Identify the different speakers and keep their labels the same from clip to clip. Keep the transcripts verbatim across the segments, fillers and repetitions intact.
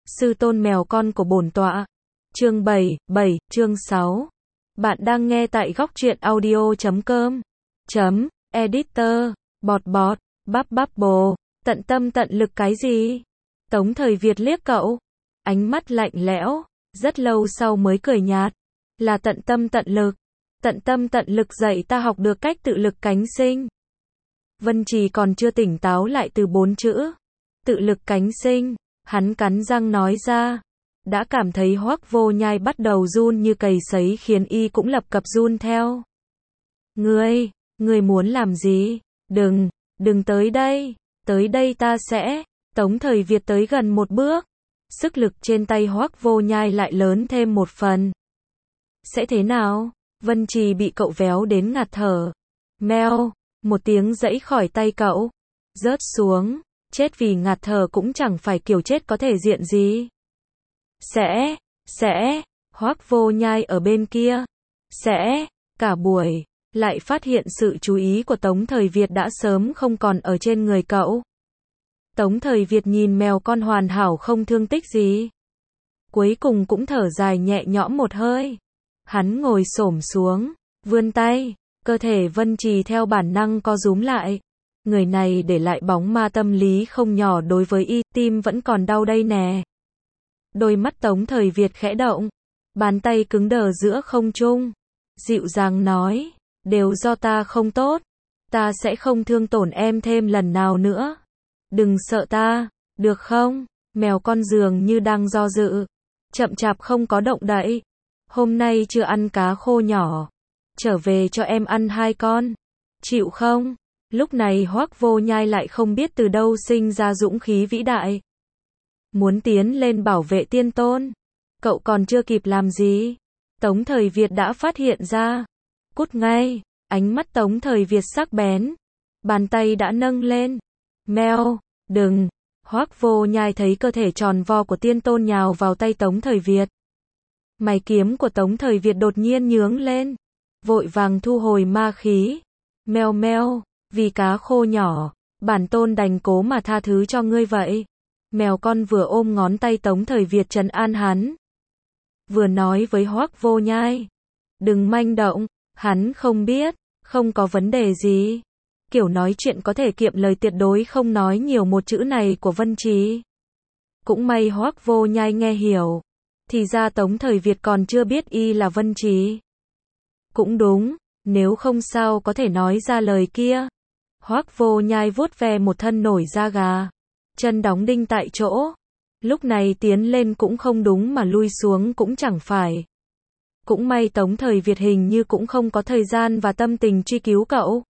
Speaker 1: Sư tôn mèo con của bổn tọa. Chương bảy, bảy, chương sáu. Bạn đang nghe tại góc truyện audio chấm com. Chấm, editor, bọt bọt, bắp bắp bồ, tận tâm tận lực cái gì? Tống Thời Việt liếc cậu, ánh mắt lạnh lẽo, rất lâu sau mới cười nhạt. Là tận tâm tận lực. Tận tâm tận lực dạy ta học được cách tự lực cánh sinh. Vân Trì còn chưa tỉnh táo lại từ bốn chữ. Tự lực cánh sinh, hắn cắn răng nói ra. Đã cảm thấy Hoắc Vô Nhai bắt đầu run như cầy sấy khiến y cũng lập cập run theo. Ngươi, ngươi muốn làm gì? Đừng, đừng tới đây, tới đây ta sẽ. Tống Thời Việt tới gần một bước. Sức lực trên tay Hoắc Vô Nhai lại lớn thêm một phần. Sẽ thế nào? Vân Trì bị cậu véo đến ngạt thở. Meo, một tiếng giãy khỏi tay cậu. Rớt xuống, chết vì ngạt thở cũng chẳng phải kiểu chết có thể diện gì. Sẽ, sẽ, Hoắc Vô Nhai ở bên kia. Sẽ, cả buổi, lại phát hiện sự chú ý của Tống Thời Việt đã sớm không còn ở trên người cậu. Tống Thời Việt nhìn mèo con hoàn hảo không thương tích gì. Cuối cùng cũng thở dài nhẹ nhõm một hơi. Hắn ngồi xổm xuống, vươn tay, cơ thể Vân Trì theo bản năng co rúm lại. Người này để lại bóng ma tâm lý không nhỏ đối với y, tim vẫn còn đau đây nè. Đôi mắt Tống Thời Việt khẽ động, bàn tay cứng đờ giữa không trung, dịu dàng nói, đều do ta không tốt, ta sẽ không thương tổn em thêm lần nào nữa. Đừng sợ ta, được không? Mèo con dường như đang do dự, chậm chạp không có động đậy. Hôm nay chưa ăn cá khô nhỏ, trở về cho em ăn hai con, chịu không? Lúc này Hoắc Vô Nhai lại không biết từ đâu sinh ra dũng khí vĩ đại. Muốn tiến lên bảo vệ tiên tôn. Cậu còn chưa kịp làm gì, Tống Thời Việt đã phát hiện ra. Cút ngay, ánh mắt Tống Thời Việt sắc bén. Bàn tay đã nâng lên. Meo, đừng. Hoắc Vô Nhai thấy cơ thể tròn vo của tiên tôn nhào vào tay Tống Thời Việt. Mày kiếm của Tống Thời Việt đột nhiên nhướng lên. Vội vàng thu hồi ma khí. Meo meo, vì cá khô nhỏ, bản tôn đành cố mà tha thứ cho ngươi vậy. Mèo con vừa ôm ngón tay Tống Thời Việt trấn an hắn. Vừa nói với Hoắc Vô Nhai. Đừng manh động, hắn không biết, không có vấn đề gì. Kiểu nói chuyện có thể kiệm lời tuyệt đối không nói nhiều một chữ này của Vân Trì. Cũng may Hoắc Vô Nhai nghe hiểu. Thì ra Tống Thời Việt còn chưa biết y là Vân Trì. Cũng đúng, nếu không sao có thể nói ra lời kia. Hoắc Vô Nhai vuốt ve một thân nổi da gà. Chân đóng đinh tại chỗ. Lúc này tiến lên cũng không đúng mà lui xuống cũng chẳng phải. Cũng may Tống Thời Việt hình như cũng không có thời gian và tâm tình truy cứu cậu.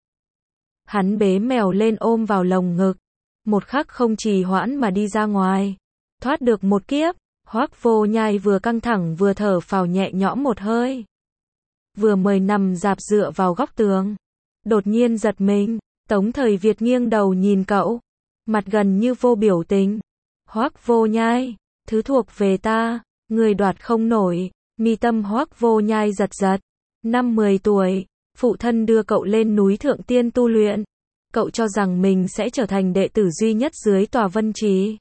Speaker 1: Hắn bế mèo lên ôm vào lồng ngực. Một khắc không trì hoãn mà đi ra ngoài. Thoát được một kiếp. Hoắc Vô Nhai vừa căng thẳng vừa thở phào nhẹ nhõm một hơi. Vừa mới nằm rạp dựa vào góc tường. Đột nhiên giật mình. Tống Thời Việt nghiêng đầu nhìn cậu. Mặt gần như vô biểu tình. Hoắc Vô Nhai, thứ thuộc về ta, người đoạt không nổi. Mi tâm Hoắc Vô Nhai giật giật. Năm mười tuổi, phụ thân đưa cậu lên núi Thượng Tiên tu luyện. Cậu cho rằng mình sẽ trở thành đệ tử duy nhất dưới tòa Vân Trì.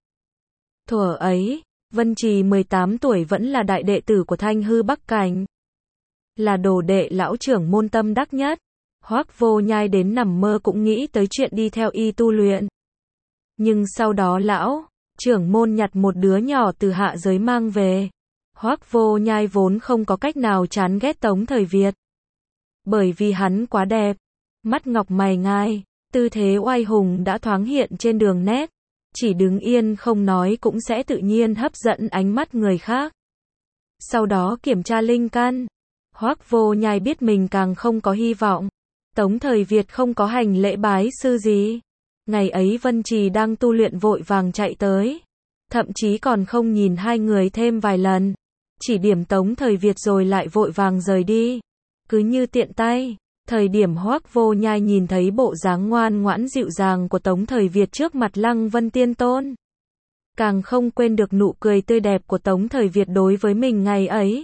Speaker 1: Thuở ấy, Vân Trì mười tám tuổi vẫn là đại đệ tử của Thanh Hư Bắc Cảnh. Là đồ đệ lão trưởng môn tâm đắc nhất. Hoắc Vô Nhai đến nằm mơ cũng nghĩ tới chuyện đi theo y tu luyện. Nhưng sau đó lão trưởng môn nhặt một đứa nhỏ từ hạ giới mang về. Hoắc Vô Nhai vốn không có cách nào chán ghét Tống Thời Việt. Bởi vì hắn quá đẹp. Mắt ngọc mày ngai, tư thế oai hùng đã thoáng hiện trên đường nét. Chỉ đứng yên không nói cũng sẽ tự nhiên hấp dẫn ánh mắt người khác. Sau đó kiểm tra linh căn. Hoắc Vô Nhai biết mình càng không có hy vọng. Tống Thời Việt không có hành lễ bái sư gì. Ngày ấy Vân Trì đang tu luyện vội vàng chạy tới. Thậm chí còn không nhìn hai người thêm vài lần. Chỉ điểm Tống Thời Việt rồi lại vội vàng rời đi. Cứ như tiện tay. Thời điểm Hoắc Vô Nhai nhìn thấy bộ dáng ngoan ngoãn dịu dàng của Tống Thời Việt trước mặt Lăng Vân Tiên Tôn. Càng không quên được nụ cười tươi đẹp của Tống Thời Việt đối với mình ngày ấy.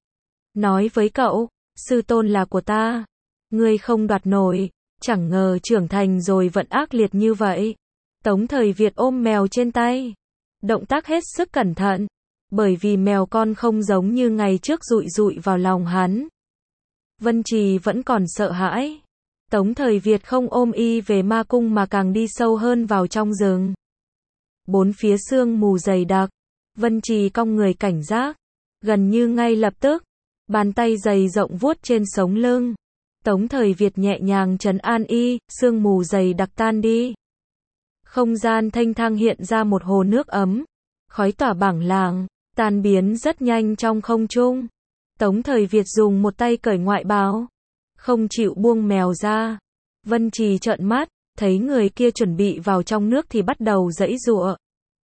Speaker 1: Nói với cậu, sư tôn là của ta. Ngươi không đoạt nổi. Chẳng ngờ trưởng thành rồi vẫn ác liệt như vậy. Tống Thời Việt ôm mèo trên tay. Động tác hết sức cẩn thận. bởi vì mèo con không giống như ngày trước dụi dụi vào lòng hắn. Vân Trì vẫn còn sợ hãi. Tống Thời Việt không ôm y về ma cung mà càng đi sâu hơn vào trong rừng. Bốn phía sương mù dày đặc, Vân Trì cong người cảnh giác, gần như ngay lập tức, bàn tay dày rộng vuốt trên sống lưng. Tống Thời Việt nhẹ nhàng trấn an y, sương mù dày đặc tan đi. Không gian thanh thang hiện ra một hồ nước ấm, khói tỏa bảng làng, tan biến rất nhanh trong không trung. Tống Thời Việt dùng một tay cởi ngoại bào, không chịu buông mèo ra. Vân Trì trợn mắt, thấy người kia chuẩn bị vào trong nước thì bắt đầu giãy giụa.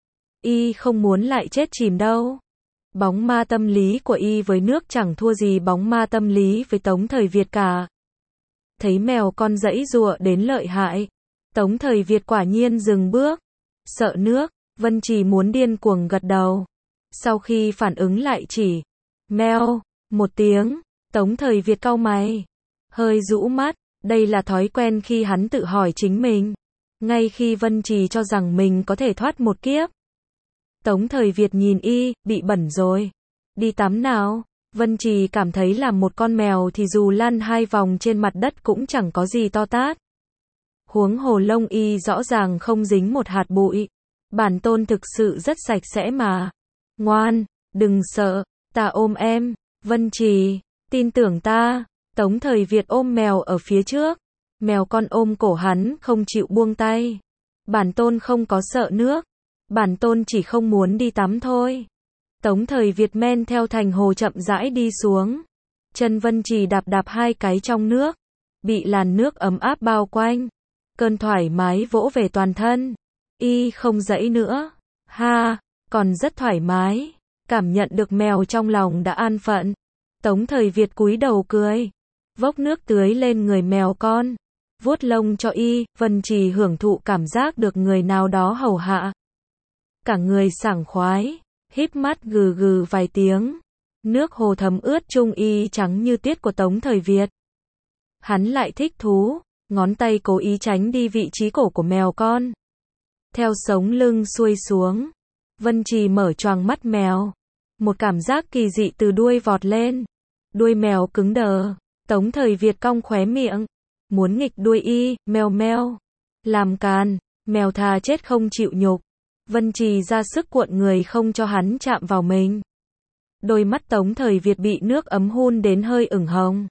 Speaker 1: Y không muốn lại chết chìm đâu. Bóng ma tâm lý của y với nước chẳng thua gì bóng ma tâm lý với Tống Thời Việt cả. Thấy mèo con giãy giụa đến lợi hại, Tống Thời Việt quả nhiên dừng bước. Sợ nước, Vân Trì muốn điên cuồng gật đầu. Sau khi phản ứng lại chỉ meo một tiếng, Tống Thời Việt cau mày, hơi rũ mắt. Đây là thói quen khi hắn tự hỏi chính mình, ngay khi Vân Trì cho rằng mình có thể thoát một kiếp. Tống Thời Việt nhìn y, bị bẩn rồi. Đi tắm nào. Vân Trì cảm thấy làm một con mèo thì dù lăn hai vòng trên mặt đất cũng chẳng có gì to tát. Huống hồ lông y rõ ràng không dính một hạt bụi. Bản tôn thực sự rất sạch sẽ mà. Ngoan, đừng sợ, ta ôm em. Vân Trì, tin tưởng ta. Tống Thời Việt ôm mèo ở phía trước. Mèo con ôm cổ hắn không chịu buông tay. Bản tôn không có sợ nước. Bản tôn chỉ không muốn đi tắm thôi. Tống Thời Việt men theo thành hồ chậm rãi đi xuống. Chân Vân Trì đạp đạp hai cái trong nước. Bị làn nước ấm áp bao quanh. Cơn thoải mái vỗ về toàn thân. Y không giãy nữa. Ha, còn rất thoải mái. Cảm nhận được mèo trong lòng đã an phận. Tống Thời Việt cúi đầu cười. Vốc nước tưới lên người mèo con. Vuốt lông cho y, Vân Trì hưởng thụ cảm giác được người nào đó hầu hạ. Cả người sảng khoái, híp mắt gừ gừ vài tiếng. Nước hồ thấm ướt trung y trắng như tiết của Tống Thời Việt. Hắn lại thích thú, ngón tay cố ý tránh đi vị trí cổ của mèo con. Theo sống lưng xuôi xuống, Vân Trì mở choàng mắt mèo. Một cảm giác kỳ dị từ đuôi vọt lên. Đuôi mèo cứng đờ, Tống Thời Việt cong khóe miệng. Muốn nghịch đuôi y, meo meo. Làm càn, mèo thà chết không chịu nhục. Vân Trì ra sức cuộn người không cho hắn chạm vào mình. Đôi mắt Tống Thời Việt bị nước ấm hun đến hơi ửng hồng.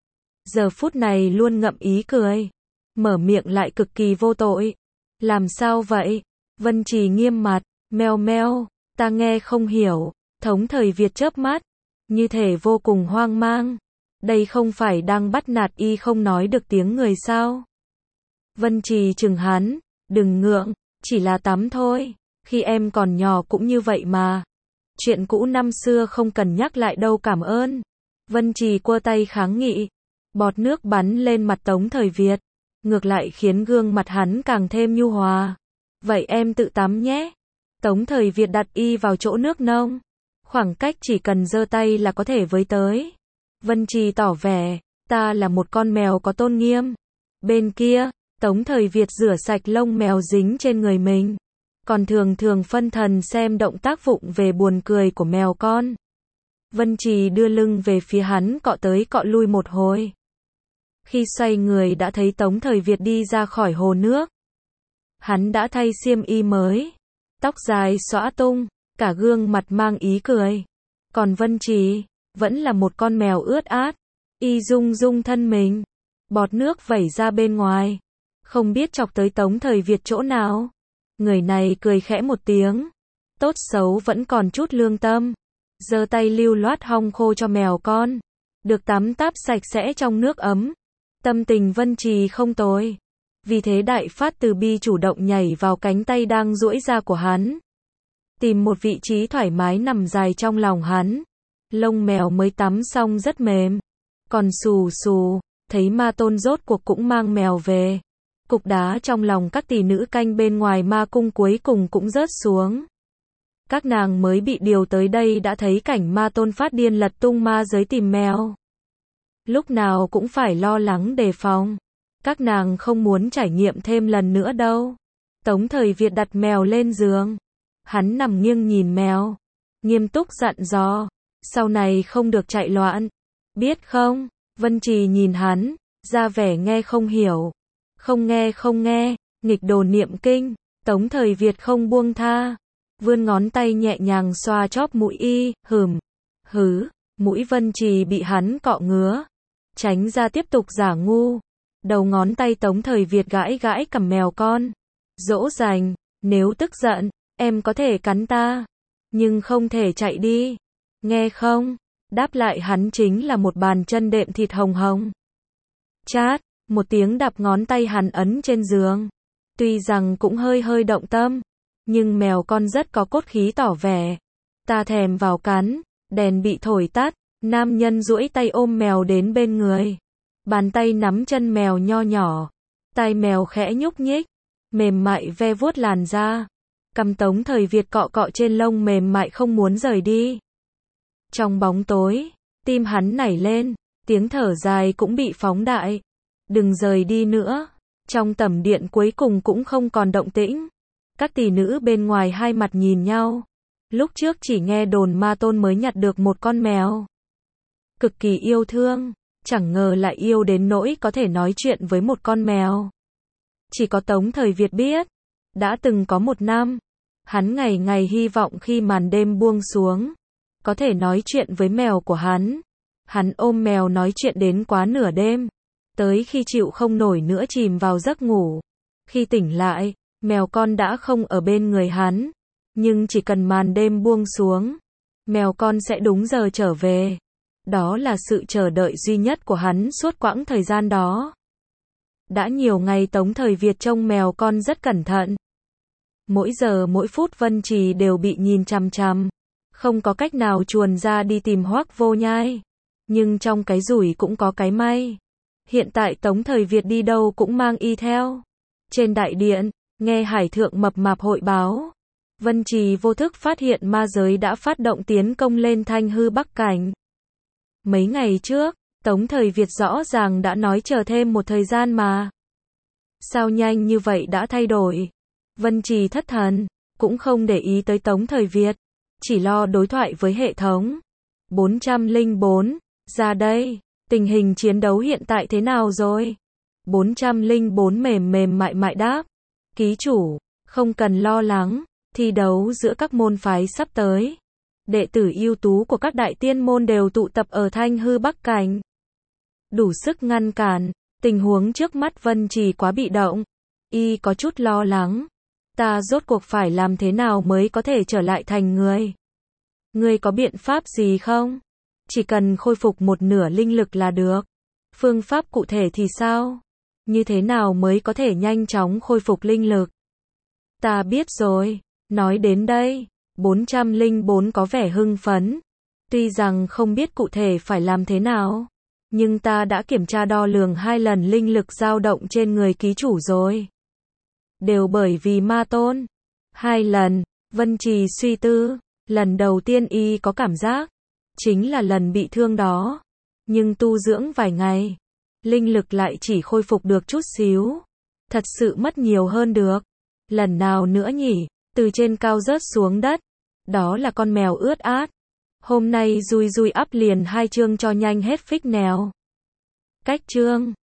Speaker 1: Giờ phút này luôn ngậm ý cười. Mở miệng lại cực kỳ vô tội. Làm sao vậy? Vân Trì nghiêm mặt. Meo meo, ta nghe không hiểu. Tống Thời Việt chớp mắt, như thể vô cùng hoang mang. Đây không phải đang bắt nạt y không nói được tiếng người sao? Vân Trì chừng hắn. Đừng ngượng, chỉ là tắm thôi. Khi em còn nhỏ cũng như vậy mà. Chuyện cũ năm xưa không cần nhắc lại đâu, cảm ơn. Vân Trì quơ tay kháng nghị. Bọt nước bắn lên mặt Tống Thời Việt. Ngược lại khiến gương mặt hắn càng thêm nhu hòa. Vậy em tự tắm nhé. Tống Thời Việt đặt y vào chỗ nước nông. Khoảng cách chỉ cần giơ tay là có thể với tới. Vân Trì tỏ vẻ, ta là một con mèo có tôn nghiêm. Bên kia, Tống Thời Việt rửa sạch lông mèo dính trên người mình. Còn thường thường phân thần xem động tác vụng về buồn cười của mèo con. Vân Trì đưa lưng về phía hắn, cọ tới cọ lui một hồi. Khi xoay người đã thấy Tống Thời Việt đi ra khỏi hồ nước. Hắn đã thay xiêm y mới. Tóc dài xõa tung, cả gương mặt mang ý cười. Còn Vân Trì, vẫn là một con mèo ướt át. Y rung rung thân mình. Bọt nước vẩy ra bên ngoài. Không biết chọc tới Tống Thời Việt chỗ nào. Người này cười khẽ một tiếng. Tốt xấu vẫn còn chút lương tâm. Giơ tay lưu loát hong khô cho mèo con. Được tắm táp sạch sẽ trong nước ấm. Tâm tình Vân Trì không tồi. Vì thế đại phát từ bi chủ động nhảy vào cánh tay đang duỗi ra của hắn. Tìm một vị trí thoải mái nằm dài trong lòng hắn. Lông mèo mới tắm xong rất mềm. Còn xù xù, thấy ma tôn rốt cuộc cũng mang mèo về. Cục đá trong lòng các tỷ nữ canh bên ngoài ma cung cuối cùng cũng rớt xuống. Các nàng mới bị điều tới đây đã thấy cảnh ma tôn phát điên lật tung ma giới tìm mèo. Lúc nào cũng phải lo lắng đề phòng. Các nàng không muốn trải nghiệm thêm lần nữa đâu. Tống Thời Việt đặt mèo lên giường. Hắn nằm nghiêng nhìn mèo. nghiêm túc dặn dò, sau này không được chạy loạn, biết không? Vân Trì nhìn hắn, ra vẻ nghe không hiểu. Không nghe không nghe, nghịch đồ niệm kinh, Tống Thời Việt không buông tha, vươn ngón tay nhẹ nhàng xoa chóp mũi y, hừm, hứ, mũi Vân Trì bị hắn cọ ngứa, tránh ra tiếp tục giả ngu. Đầu ngón tay Tống Thời Việt gãi gãi cằm mèo con, dỗ dành, nếu tức giận, em có thể cắn ta, nhưng không thể chạy đi, nghe không? Đáp lại hắn chính là một bàn chân đệm thịt hồng hồng. Chát, một tiếng đạp ngón tay hắn ấn trên giường. Tuy rằng cũng hơi hơi động tâm, nhưng mèo con rất có cốt khí tỏ vẻ. Ta thèm vào cắn, đèn bị thổi tắt, nam nhân duỗi tay ôm mèo đến bên người. Bàn tay nắm chân mèo nho nhỏ, tai mèo khẽ nhúc nhích, mềm mại ve vuốt làn da. Cằm Tống Thời Việt cọ cọ trên lông mềm mại không muốn rời đi. Trong bóng tối, tim hắn nảy lên, tiếng thở dài cũng bị phóng đại. Đừng rời đi nữa. Trong tẩm điện cuối cùng cũng không còn động tĩnh. Các tỷ nữ bên ngoài hai mặt nhìn nhau. Lúc trước chỉ nghe đồn Ma Tôn mới nhặt được một con mèo. Cực kỳ yêu thương, chẳng ngờ lại yêu đến nỗi có thể nói chuyện với một con mèo. Chỉ có Tống Thời Việt biết. Đã từng có một năm, hắn ngày ngày hy vọng khi màn đêm buông xuống, có thể nói chuyện với mèo của hắn. Hắn ôm mèo nói chuyện đến quá nửa đêm, tới khi chịu không nổi nữa chìm vào giấc ngủ. Khi tỉnh lại, mèo con đã không ở bên người hắn, nhưng chỉ cần màn đêm buông xuống, mèo con sẽ đúng giờ trở về. Đó là sự chờ đợi duy nhất của hắn suốt quãng thời gian đó. Đã nhiều ngày Tống Thời Việt trông mèo con rất cẩn thận. Mỗi giờ mỗi phút Vân Trì đều bị nhìn chằm chằm. Không có cách nào chuồn ra đi tìm Hoắc Vô Nhai. Nhưng trong cái rủi cũng có cái may. Hiện tại Tống Thời Việt đi đâu cũng mang y theo. Trên đại điện, nghe Hải Thượng mập mạp hội báo. Vân Trì vô thức phát hiện ma giới đã phát động tiến công lên Thanh Hư Bắc Cảnh. Mấy ngày trước, Tống Thời Việt rõ ràng đã nói chờ thêm một thời gian mà. Sao nhanh như vậy đã thay đổi? Vân Trì thất thần, cũng không để ý tới Tống Thời Việt, chỉ lo đối thoại với hệ thống. bốn trăm lẻ bốn, ra đây, tình hình chiến đấu hiện tại thế nào rồi? bốn trăm lẻ bốn mềm mềm mại mại đáp. Ký chủ, không cần lo lắng, thi đấu giữa các môn phái sắp tới. Đệ tử ưu tú của các đại tiên môn đều tụ tập ở Thanh Hư Bắc Cảnh. Đủ sức ngăn cản, tình huống trước mắt Vân Trì quá bị động. Y có chút lo lắng. Ta rốt cuộc phải làm thế nào mới có thể trở lại thành người? Ngươi có biện pháp gì không? Chỉ cần khôi phục một nửa linh lực là được. Phương pháp cụ thể thì sao? Như thế nào mới có thể nhanh chóng khôi phục linh lực? Ta biết rồi. Nói đến đây, bốn trăm lẻ bốn có vẻ hưng phấn. Tuy rằng không biết cụ thể phải làm thế nào, nhưng ta đã kiểm tra đo lường hai lần linh lực dao động trên người ký chủ rồi. Đều bởi vì Ma Tôn. Hai lần, Vân Trì suy tư. Lần đầu tiên y có cảm giác, chính là lần bị thương đó. Nhưng tu dưỡng vài ngày, linh lực lại chỉ khôi phục được chút xíu. Thật sự mất nhiều hơn được. Lần nào nữa nhỉ? Từ trên cao rớt xuống đất. Đó là con mèo ướt át. Hôm nay Dui Dui up liền hai chương cho nhanh hết phích nèo. Cách chương